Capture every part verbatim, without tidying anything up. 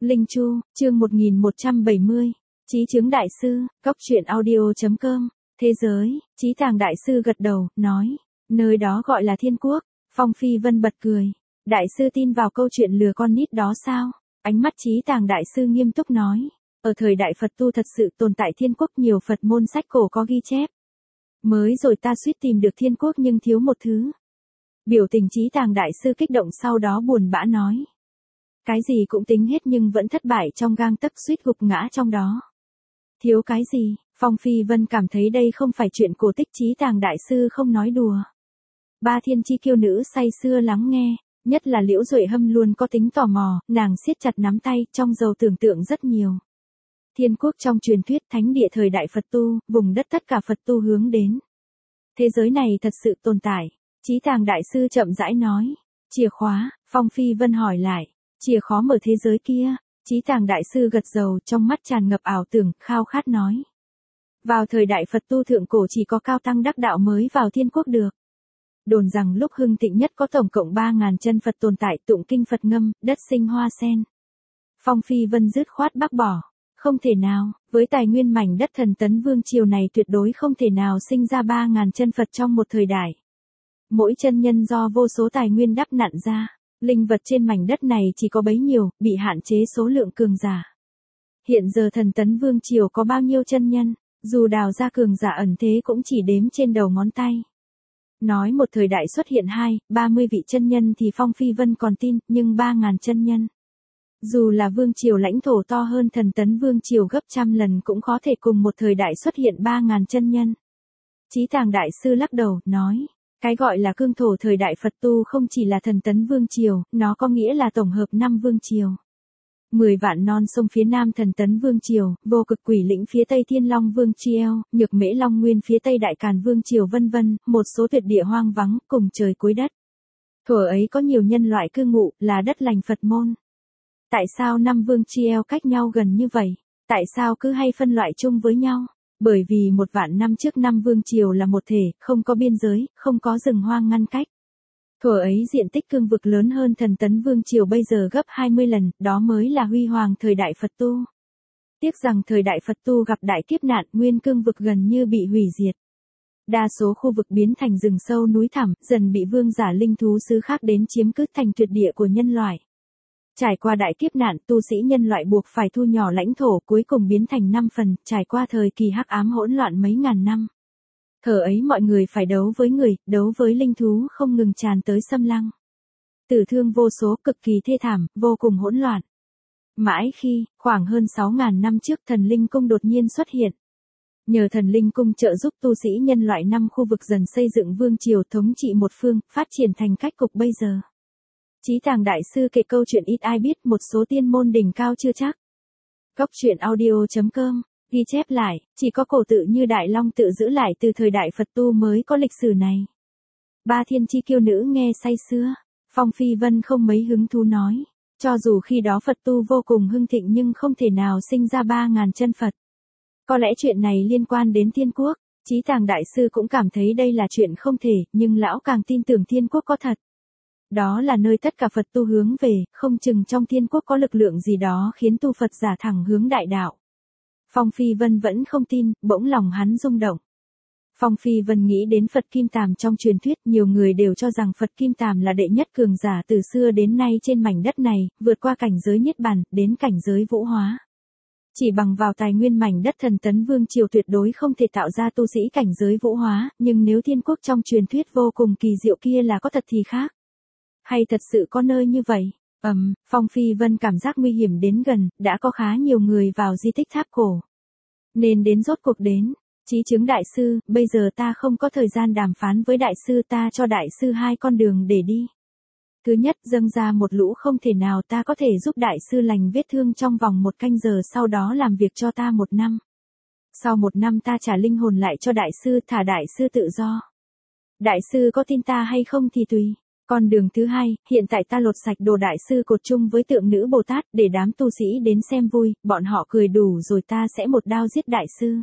Linh Chu, chương một nghìn một trăm bảy mươi. Chí chứng đại sư, góc truyện audio chấm com. Thế giới, Chí Tàng đại sư gật đầu, nói, nơi đó gọi là Thiên Quốc. Phong Phi Vân bật cười. Đại sư tin vào câu chuyện lừa con nít đó sao? Ánh mắt Chí Tàng đại sư nghiêm túc nói, ở thời đại Phật tu thật sự tồn tại Thiên Quốc, nhiều Phật môn sách cổ có ghi chép. Mới rồi ta suýt tìm được Thiên Quốc nhưng thiếu một thứ. Biểu tình Chí Tàng đại sư kích động, sau đó buồn bã nói. Cái gì cũng tính hết nhưng vẫn thất bại trong gang tấc, suýt gục ngã trong đó. Thiếu cái gì? Phong Phi Vân cảm thấy đây không phải chuyện cổ tích, Chí Tàng đại sư không nói đùa. Ba thiên chi kiêu nữ say sưa lắng nghe, nhất là Liễu Duệ Hâm luôn có tính tò mò, nàng siết chặt nắm tay, trong dầu tưởng tượng rất nhiều. Thiên Quốc trong truyền thuyết, thánh địa thời đại Phật tu, vùng đất tất cả Phật tu hướng đến. Thế giới này thật sự tồn tại. Chí Tàng đại sư chậm rãi nói. Chìa khóa? Phong Phi Vân hỏi lại. Chìa khóa mở thế giới kia. Chí Tàng đại sư gật đầu, trong mắt tràn ngập ảo tưởng, khao khát nói. Vào thời đại Phật tu thượng cổ chỉ có cao tăng đắc đạo mới vào Thiên Quốc được. Đồn rằng lúc hưng thịnh nhất có tổng cộng ba ngàn chân Phật tồn tại, tụng kinh Phật ngâm, đất sinh hoa sen. Phong Phi Vân dứt khoát bác bỏ. Không thể nào, với tài nguyên mảnh đất Thần Tấn Vương triều này tuyệt đối không thể nào sinh ra ba ngàn chân Phật trong một thời đại. Mỗi chân nhân do vô số tài nguyên đắp nặn ra, linh vật trên mảnh đất này chỉ có bấy nhiêu, bị hạn chế số lượng cường giả. Hiện giờ Thần Tấn Vương triều có bao nhiêu chân nhân, dù đào ra cường giả ẩn thế cũng chỉ đếm trên đầu ngón tay. Nói một thời đại xuất hiện hai, ba mươi vị chân nhân thì Phong Phi Vân còn tin, nhưng ba ngàn chân nhân. Dù là vương triều lãnh thổ to hơn Thần Tấn Vương triều gấp trăm lần cũng có thể cùng một thời đại xuất hiện ba ngàn chân nhân. Chí Tàng đại sư lắc đầu, nói, cái gọi là cương thổ thời đại Phật tu không chỉ là Thần Tấn Vương triều, nó có nghĩa là tổng hợp năm vương triều. Mười vạn non sông phía nam Thần Tấn Vương triều, Vô Cực Quỷ Lĩnh phía tây Thiên Long Vương triều, Nhược Mễ Long Nguyên phía tây Đại Càn Vương triều vân vân, một số tuyệt địa hoang vắng, cùng trời cuối đất. Thuở ấy có nhiều nhân loại cư ngụ, là đất lành Phật môn. Tại sao năm vương triều cách nhau gần như vậy? Tại sao cứ hay phân loại chung với nhau? Bởi vì một vạn năm trước năm vương triều là một thể, không có biên giới, không có rừng hoang ngăn cách. Thuở ấy diện tích cương vực lớn hơn Thần Tấn Vương triều bây giờ gấp hai mươi lần, đó mới là huy hoàng thời đại Phật tu. Tiếc rằng thời đại Phật tu gặp đại kiếp nạn, nguyên cương vực gần như bị hủy diệt. Đa số khu vực biến thành rừng sâu núi thẳm, dần bị vương giả linh thú xứ khác đến chiếm cứ thành tuyệt địa của nhân loại. Trải qua đại kiếp nạn, tu sĩ nhân loại buộc phải thu nhỏ lãnh thổ, cuối cùng biến thành năm phần, trải qua thời kỳ hắc ám hỗn loạn mấy ngàn năm. Thời ấy mọi người phải đấu với người, đấu với linh thú không ngừng tràn tới xâm lăng. Tử thương vô số, cực kỳ thê thảm, vô cùng hỗn loạn. Mãi khi, khoảng hơn sáu ngàn năm trước, thần linh cung đột nhiên xuất hiện. Nhờ thần linh cung trợ giúp, tu sĩ nhân loại năm khu vực dần xây dựng vương triều, thống trị một phương, phát triển thành cách cục bây giờ. Chí Tàng đại sư kể câu chuyện ít ai biết, một số tiên môn đỉnh cao chưa chắc. Góc truyện audio chấm com, ghi chép lại, chỉ có cổ tự như Đại Long tự giữ lại từ thời đại Phật tu mới có lịch sử này. Ba thiên chi kiêu nữ nghe say sưa. Phong Phi Vân không mấy hứng thú nói, cho dù khi đó Phật tu vô cùng hưng thịnh nhưng không thể nào sinh ra ba ngàn chân Phật. Có lẽ chuyện này liên quan đến Thiên Quốc. Chí Tàng đại sư cũng cảm thấy đây là chuyện không thể, nhưng lão càng tin tưởng Thiên Quốc có thật. Đó là nơi tất cả Phật tu hướng về, không chừng trong Thiên Quốc có lực lượng gì đó khiến tu Phật giả thẳng hướng đại đạo. Phong Phi Vân vẫn không tin, bỗng lòng hắn rung động. Phong Phi Vân nghĩ đến Phật Kim Tàm trong truyền thuyết, nhiều người đều cho rằng Phật Kim Tàm là đệ nhất cường giả từ xưa đến nay trên mảnh đất này, vượt qua cảnh giới niết bàn, đến cảnh giới vũ hóa. Chỉ bằng vào tài nguyên mảnh đất Thần Tấn Vương triều tuyệt đối không thể tạo ra tu sĩ cảnh giới vũ hóa, nhưng nếu Thiên Quốc trong truyền thuyết vô cùng kỳ diệu kia là có thật thì khác. Hay thật sự có nơi như vậy? Ầm, um, Phong Phi Vân cảm giác nguy hiểm đến gần, đã có khá nhiều người vào di tích tháp cổ. Nên đến rốt cuộc đến. Chí chứng đại sư, bây giờ ta không có thời gian đàm phán với đại sư, ta cho đại sư hai con đường để đi. Thứ nhất, dâng ra một lũ không thể nào, ta có thể giúp đại sư lành vết thương trong vòng một canh giờ, sau đó làm việc cho ta một năm. Sau một năm ta trả linh hồn lại cho đại sư, thả đại sư tự do. Đại sư có tin ta hay không thì tùy. Con đường thứ hai, hiện tại ta lột sạch đồ đại sư cột chung với tượng nữ Bồ Tát, để đám tu sĩ đến xem vui, bọn họ cười đủ rồi ta sẽ một đao giết đại sư.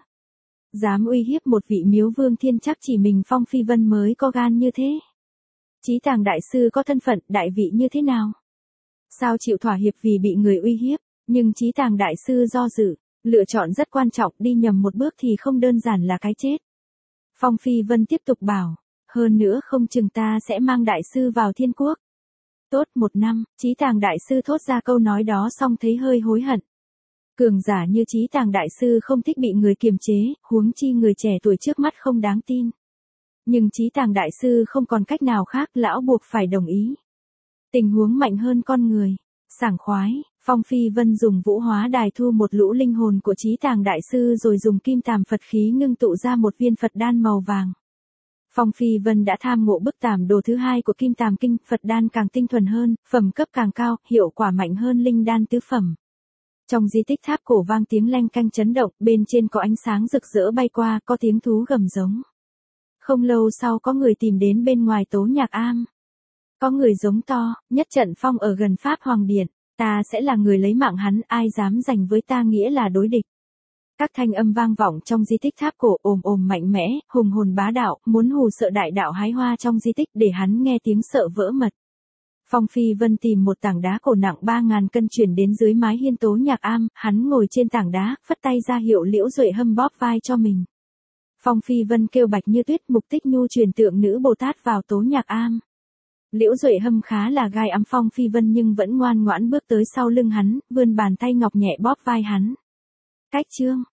Dám uy hiếp một vị miếu vương thiên, chắc chỉ mình Phong Phi Vân mới có gan như thế. Chí Tàng đại sư có thân phận, đại vị như thế nào? Sao chịu thỏa hiệp vì bị người uy hiếp? Nhưng Chí Tàng đại sư do dự, lựa chọn rất quan trọng, đi nhầm một bước thì không đơn giản là cái chết. Phong Phi Vân tiếp tục bảo, hơn nữa không chừng ta sẽ mang đại sư vào thiên quốc. Tốt một năm, Chí Tàng đại sư thốt ra câu nói đó xong thấy hơi hối hận. Cường giả như Chí Tàng đại sư không thích bị người kiềm chế, huống chi người trẻ tuổi trước mắt không đáng tin. Nhưng Chí Tàng đại sư không còn cách nào khác, lão buộc phải đồng ý. Tình huống mạnh hơn con người, sảng khoái, Phong Phi Vân dùng vũ hóa đài thu một lũ linh hồn của Chí Tàng đại sư rồi dùng kim tàm Phật khí ngưng tụ ra một viên Phật đan màu vàng. Phong Phi Vân đã tham ngộ bức tàm đồ thứ hai của Kim Tàm Kinh, Phật đan càng tinh thuần hơn, phẩm cấp càng cao, hiệu quả mạnh hơn linh đan tứ phẩm. Trong di tích tháp cổ vang tiếng leng canh chấn động, bên trên có ánh sáng rực rỡ bay qua, có tiếng thú gầm giống. Không lâu sau có người tìm đến bên ngoài Tố Nhạc Am. Có người giống to, nhất trận phong ở gần Pháp Hoàng Điện, ta sẽ là người lấy mạng hắn, ai dám giành với ta nghĩa là đối địch. Các thanh âm vang vọng trong di tích tháp cổ ồm ồm mạnh mẽ, hùng hồn bá đạo, muốn hù sợ đại đạo hái hoa trong di tích để hắn nghe tiếng sợ vỡ mật. Phong Phi Vân tìm một tảng đá cổ nặng ba ngàn cân chuyển đến dưới mái hiên Tố Nhạc Am, hắn ngồi trên tảng đá, phất tay ra hiệu Liễu Duệ Hâm bóp vai cho mình. Phong Phi Vân kêu Bạch Như Tuyết Mục Tích Nhu truyền tượng nữ Bồ Tát vào Tố Nhạc Am. Liễu Duệ Hâm khá là gai ám Phong Phi Vân nhưng vẫn ngoan ngoãn bước tới sau lưng hắn, vươn bàn tay ngọc nhẹ bóp vai hắn. Cách chương